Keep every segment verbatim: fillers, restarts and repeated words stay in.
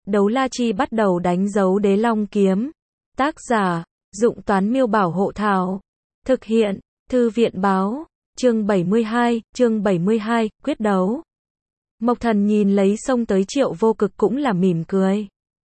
Đấu la chi bắt đầu đánh dấu đế long kiếm. Tác giả, Dụng Toán Miêu Bảo Hộ Thảo. Thực hiện, Thư viện Báo. Chương bảy mươi hai, chương bảy mươi hai, quyết đấu. Mộc Thần nhìn lấy xông tới Triệu Vô Cực cũng là mỉm cười.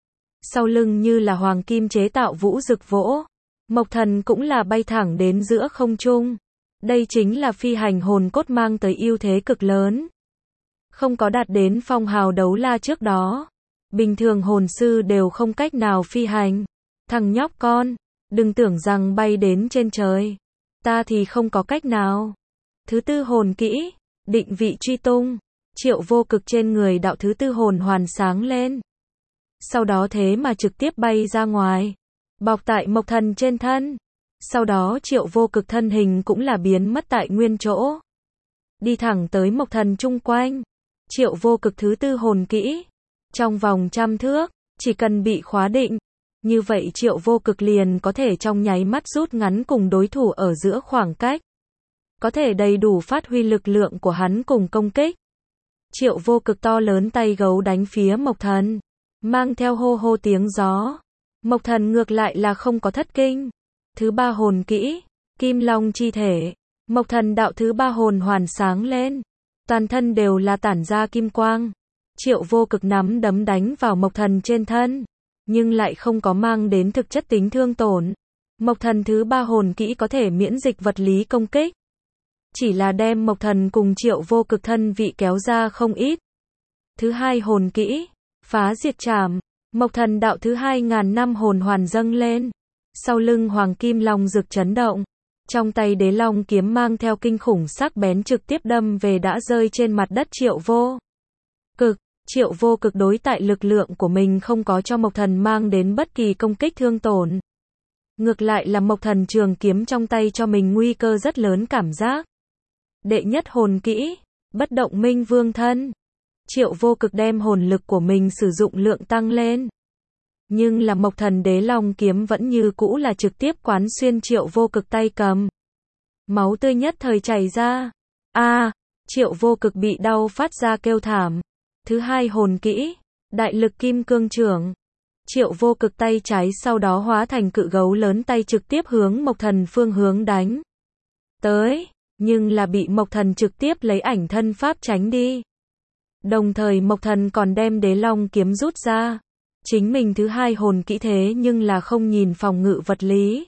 Sau lưng như là hoàng kim chế tạo vũ rực vỗ. Mộc Thần cũng là bay thẳng đến giữa không trung. Đây chính là phi hành hồn cốt mang tới ưu thế cực lớn. Không có đạt đến phong hào đấu la trước đó. Bình thường hồn sư đều không cách nào phi hành. Thằng nhóc con, đừng tưởng rằng bay đến trên trời. Ta thì không có cách nào. Thứ tư hồn kỹ, định vị truy tung. Triệu Vô Cực trên người đạo thứ tư hồn hoàn sáng lên. Sau đó thế mà trực tiếp bay ra ngoài. Bọc tại Mộc Thần trên thân. Sau đó Triệu Vô Cực thân hình cũng là biến mất tại nguyên chỗ. Đi thẳng tới Mộc Thần chung quanh. Triệu Vô Cực thứ tư hồn kỹ. Trong vòng trăm thước, chỉ cần bị khóa định. Như vậy Triệu Vô Cực liền có thể trong nháy mắt rút ngắn cùng đối thủ ở giữa khoảng cách. Có thể đầy đủ phát huy lực lượng của hắn cùng công kích. Triệu Vô Cực to lớn tay gấu đánh phía Mộc Thần. Mang theo hô hô tiếng gió. Mộc Thần ngược lại là không có thất kinh. Thứ ba hồn kỹ, Kim Long chi thể. Mộc Thần đạo thứ ba hồn hoàn sáng lên. Toàn thân đều là tản ra kim quang. Triệu Vô Cực nắm đấm đánh vào Mộc Thần trên thân. Nhưng lại không có mang đến thực chất tính thương tổn. Mộc Thần thứ ba hồn kỹ có thể miễn dịch vật lý công kích. Chỉ là đem Mộc Thần cùng Triệu Vô Cực thân vị kéo ra không ít. Thứ hai hồn kỹ, phá diệt trảm. Mộc Thần đạo thứ hai ngàn năm hồn hoàn dâng lên. Sau lưng hoàng kim long rực chấn động. Trong tay đế long kiếm mang theo kinh khủng sắc bén trực tiếp đâm về đã rơi trên mặt đất Triệu Vô Cực. Triệu Vô Cực đối tại lực lượng của mình không có cho Mộc Thần mang đến bất kỳ công kích thương tổn. Ngược lại là Mộc Thần trường kiếm trong tay cho mình nguy cơ rất lớn cảm giác. Đệ nhất hồn kỹ, bất động minh vương thân. Triệu Vô Cực đem hồn lực của mình sử dụng lượng tăng lên. Nhưng là Mộc Thần đế long kiếm vẫn như cũ là trực tiếp quán xuyên Triệu Vô Cực tay cầm. Máu tươi nhất thời chảy ra. A, à, Triệu Vô Cực bị đau phát ra kêu thảm. Thứ hai hồn kỹ, đại lực kim cương trưởng. Triệu Vô Cực tay trái sau đó hóa thành cự gấu lớn tay trực tiếp hướng Mộc Thần phương hướng đánh tới, nhưng là bị Mộc Thần trực tiếp lấy ảnh thân pháp tránh đi. Đồng thời Mộc Thần còn đem đế long kiếm rút ra. Chính mình thứ hai hồn kỹ thế nhưng là không nhìn phòng ngự vật lý.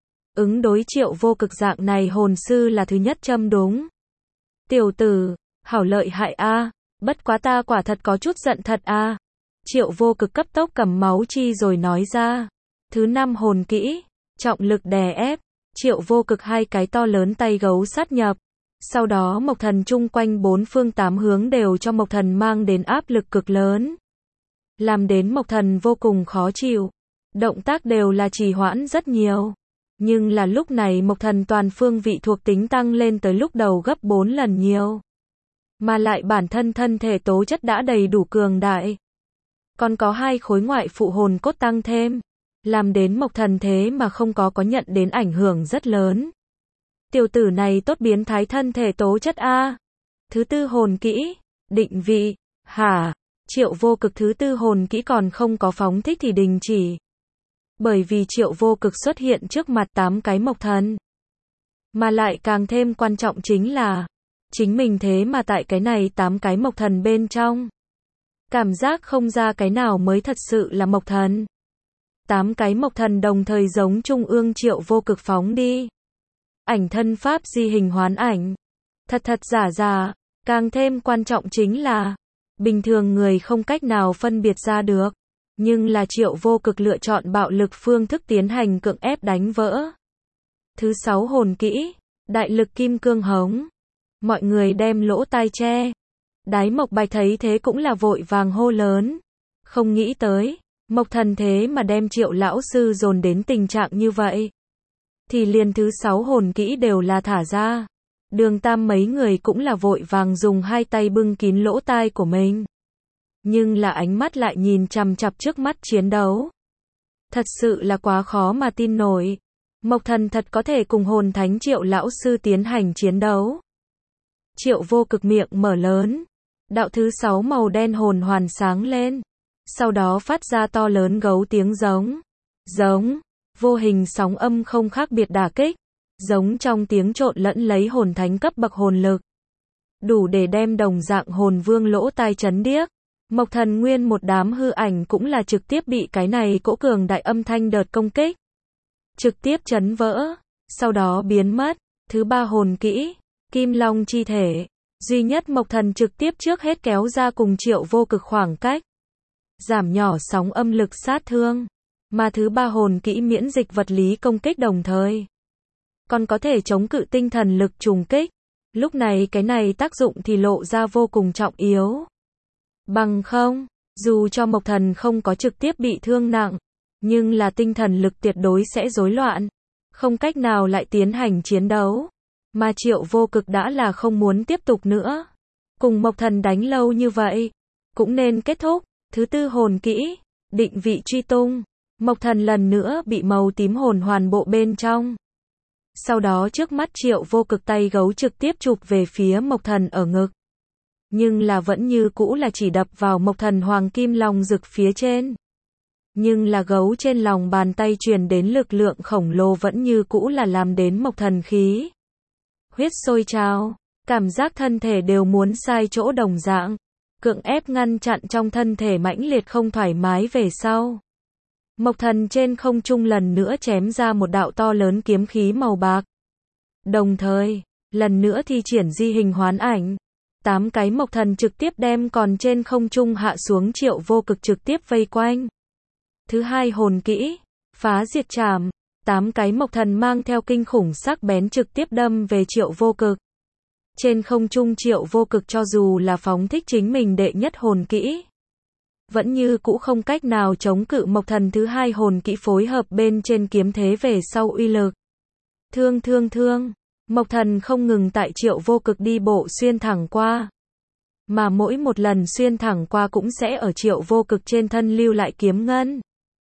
Ứng đối Triệu Vô Cực dạng này hồn sư là thứ nhất châm đúng. Tiểu tử, hảo lợi hại a. Bất quá ta quả thật có chút giận thật a. À. Triệu Vô Cực cấp tốc cầm máu chi rồi nói ra. Thứ năm hồn kỹ, trọng lực đè ép. Triệu Vô Cực hai cái to lớn tay gấu sát nhập. Sau đó Mộc Thần chung quanh bốn phương tám hướng đều cho Mộc Thần mang đến áp lực cực lớn. Làm đến Mộc Thần vô cùng khó chịu. Động tác đều là trì hoãn rất nhiều. Nhưng là lúc này Mộc Thần toàn phương vị thuộc tính tăng lên tới lúc đầu gấp bốn lần nhiều. Mà lại bản thân thân thể tố chất đã đầy đủ cường đại. Còn có hai khối ngoại phụ hồn cốt tăng thêm. Làm đến Mộc Thần thế mà không có có nhận đến ảnh hưởng rất lớn. Tiểu tử này tốt biến thái thân thể tố chất A. Thứ tư hồn kỹ, định vị, hả? Triệu Vô Cực thứ tư hồn kỹ còn không có phóng thích thì đình chỉ. Bởi vì Triệu Vô Cực xuất hiện trước mặt tám cái Mộc Thần. Mà lại càng thêm quan trọng chính là chính mình thế mà tại cái này tám cái Mộc Thần bên trong. Cảm giác không ra cái nào mới thật sự là Mộc Thần. Tám cái Mộc Thần đồng thời giống trung ương Triệu Vô Cực phóng đi. Ảnh thân pháp di hình hoán ảnh. Thật thật giả giả. Càng thêm quan trọng chính là bình thường người không cách nào phân biệt ra được. Nhưng là Triệu Vô Cực lựa chọn bạo lực phương thức tiến hành cưỡng ép đánh vỡ. Thứ sáu hồn kỹ, đại lực kim cương hống. Mọi người đem lỗ tai che. Đái Mộc Bạch thấy thế cũng là vội vàng hô lớn. Không nghĩ tới, Mộc Thần thế mà đem Triệu lão sư dồn đến tình trạng như vậy. Thì liền thứ sáu hồn kỹ đều là thả ra. Đường Tam mấy người cũng là vội vàng dùng hai tay bưng kín lỗ tai của mình. Nhưng là ánh mắt lại nhìn chằm chằm trước mắt chiến đấu. Thật sự là quá khó mà tin nổi. Mộc Thần thật có thể cùng hồn thánh Triệu lão sư tiến hành chiến đấu. Triệu Vô Cực miệng mở lớn. Đạo thứ sáu màu đen hồn hoàn sáng lên. sau đó phát ra to lớn gấu tiếng giống. Giống, vô hình sóng âm không khác biệt đả kích, giống trong tiếng trộn lẫn lấy hồn thánh cấp bậc hồn lực. Đủ để đem đồng dạng hồn vương lỗ tai chấn điếc. Mộc Thần nguyên một đám hư ảnh cũng là trực tiếp bị cái này cỗ cường đại âm thanh đợt công kích. Trực tiếp chấn vỡ, sau đó biến mất. Thứ ba hồn kỹ, Kim Long chi thể. Duy nhất Mộc Thần trực tiếp trước hết kéo ra cùng Triệu Vô Cực khoảng cách. Giảm nhỏ sóng âm lực sát thương. Mà thứ ba hồn kỹ miễn dịch vật lý công kích đồng thời. Còn có thể chống cự tinh thần lực trùng kích. Lúc này cái này tác dụng thì lộ ra vô cùng trọng yếu. Bằng không, dù cho Mộc Thần không có trực tiếp bị thương nặng, nhưng là tinh thần lực tuyệt đối sẽ rối loạn. Không cách nào lại tiến hành chiến đấu. Mà Triệu Vô Cực đã là không muốn tiếp tục nữa. Cùng Mộc Thần đánh lâu như vậy, cũng nên kết thúc. Thứ tư hồn kỹ, định vị truy tung. Mộc Thần lần nữa bị màu tím hồn hoàn bộ bên trong. Sau đó trước mắt Triệu Vô Cực tay gấu trực tiếp chụp về phía Mộc Thần ở ngực. Nhưng là vẫn như cũ là chỉ đập vào Mộc Thần hoàng kim long rực phía trên. Nhưng là gấu trên lòng bàn tay truyền đến lực lượng khổng lồ vẫn như cũ là làm đến Mộc Thần khí. Huyết sôi trào, cảm giác thân thể đều muốn sai chỗ đồng dạng. Cưỡng ép ngăn chặn trong thân thể mãnh liệt không thoải mái về sau. Mộc Thần trên không trung lần nữa chém ra một đạo to lớn kiếm khí màu bạc. Đồng thời, lần nữa thi triển di hình hoán ảnh. Tám cái Mộc Thần trực tiếp đem còn trên không trung hạ xuống Triệu Vô Cực trực tiếp vây quanh. Thứ hai hồn kỹ, phá diệt trảm. Tám cái Mộc Thần mang theo kinh khủng sắc bén trực tiếp đâm về Triệu Vô Cực. Trên không trung Triệu Vô Cực cho dù là phóng thích chính mình đệ nhất hồn kỹ, vẫn như cũ không cách nào chống cự Mộc Thần thứ hai hồn kỹ phối hợp bên trên kiếm thế về sau uy lực. Thương thương thương, Mộc Thần không ngừng tại Triệu Vô Cực đi bộ xuyên thẳng qua. Mà mỗi một lần xuyên thẳng qua cũng sẽ ở Triệu Vô Cực trên thân lưu lại kiếm ngân.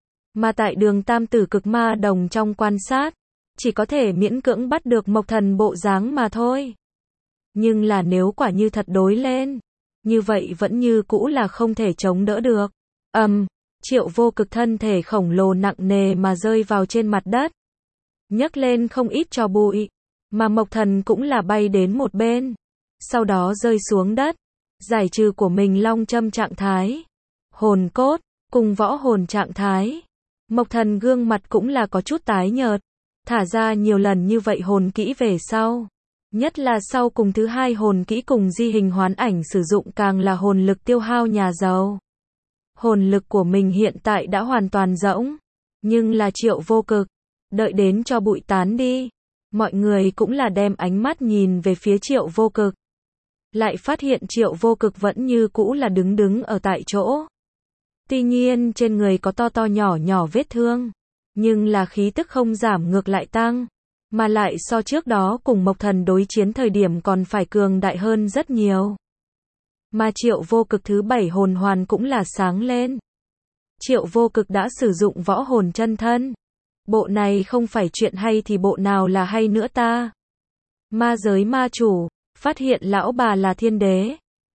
Mà tại Đường Tam Tử Cực Ma Đồng trong quan sát, chỉ có thể miễn cưỡng bắt được Mộc Thần bộ dáng mà thôi. Nhưng là nếu quả như thật đối lên, như vậy vẫn như cũ là không thể chống đỡ được. Ầm, um, Triệu Vô Cực thân thể khổng lồ nặng nề mà rơi vào trên mặt đất. Nhấc lên không ít tro bụi, mà Mộc Thần cũng là bay đến một bên. Sau đó rơi xuống đất, giải trừ của mình long châm trạng thái. Hồn cốt, cùng võ hồn trạng thái. Mộc Thần gương mặt cũng là có chút tái nhợt. Thả ra nhiều lần như vậy hồn kỹ về sau. Nhất là sau cùng thứ hai hồn kỹ cùng di hình hoán ảnh sử dụng càng là hồn lực tiêu hao nhà giàu. Hồn lực của mình hiện tại đã hoàn toàn rỗng. Nhưng là Triệu Vô Cực. Đợi đến cho bụi tán đi. Mọi người cũng là đem ánh mắt nhìn về phía Triệu Vô Cực. Lại phát hiện Triệu Vô Cực vẫn như cũ là đứng đứng ở tại chỗ. Tuy nhiên trên người có to to nhỏ nhỏ vết thương. Nhưng là khí tức không giảm ngược lại tăng. Mà lại so trước đó cùng Mộc Thần đối chiến thời điểm còn phải cường đại hơn rất nhiều. Mà Triệu Vô Cực thứ bảy hồn hoàn cũng là sáng lên. Triệu Vô Cực đã sử dụng võ hồn chân thân. Bộ này không phải chuyện hay thì bộ nào là hay nữa ta. Ma giới ma chủ, phát hiện lão bà là thiên đế.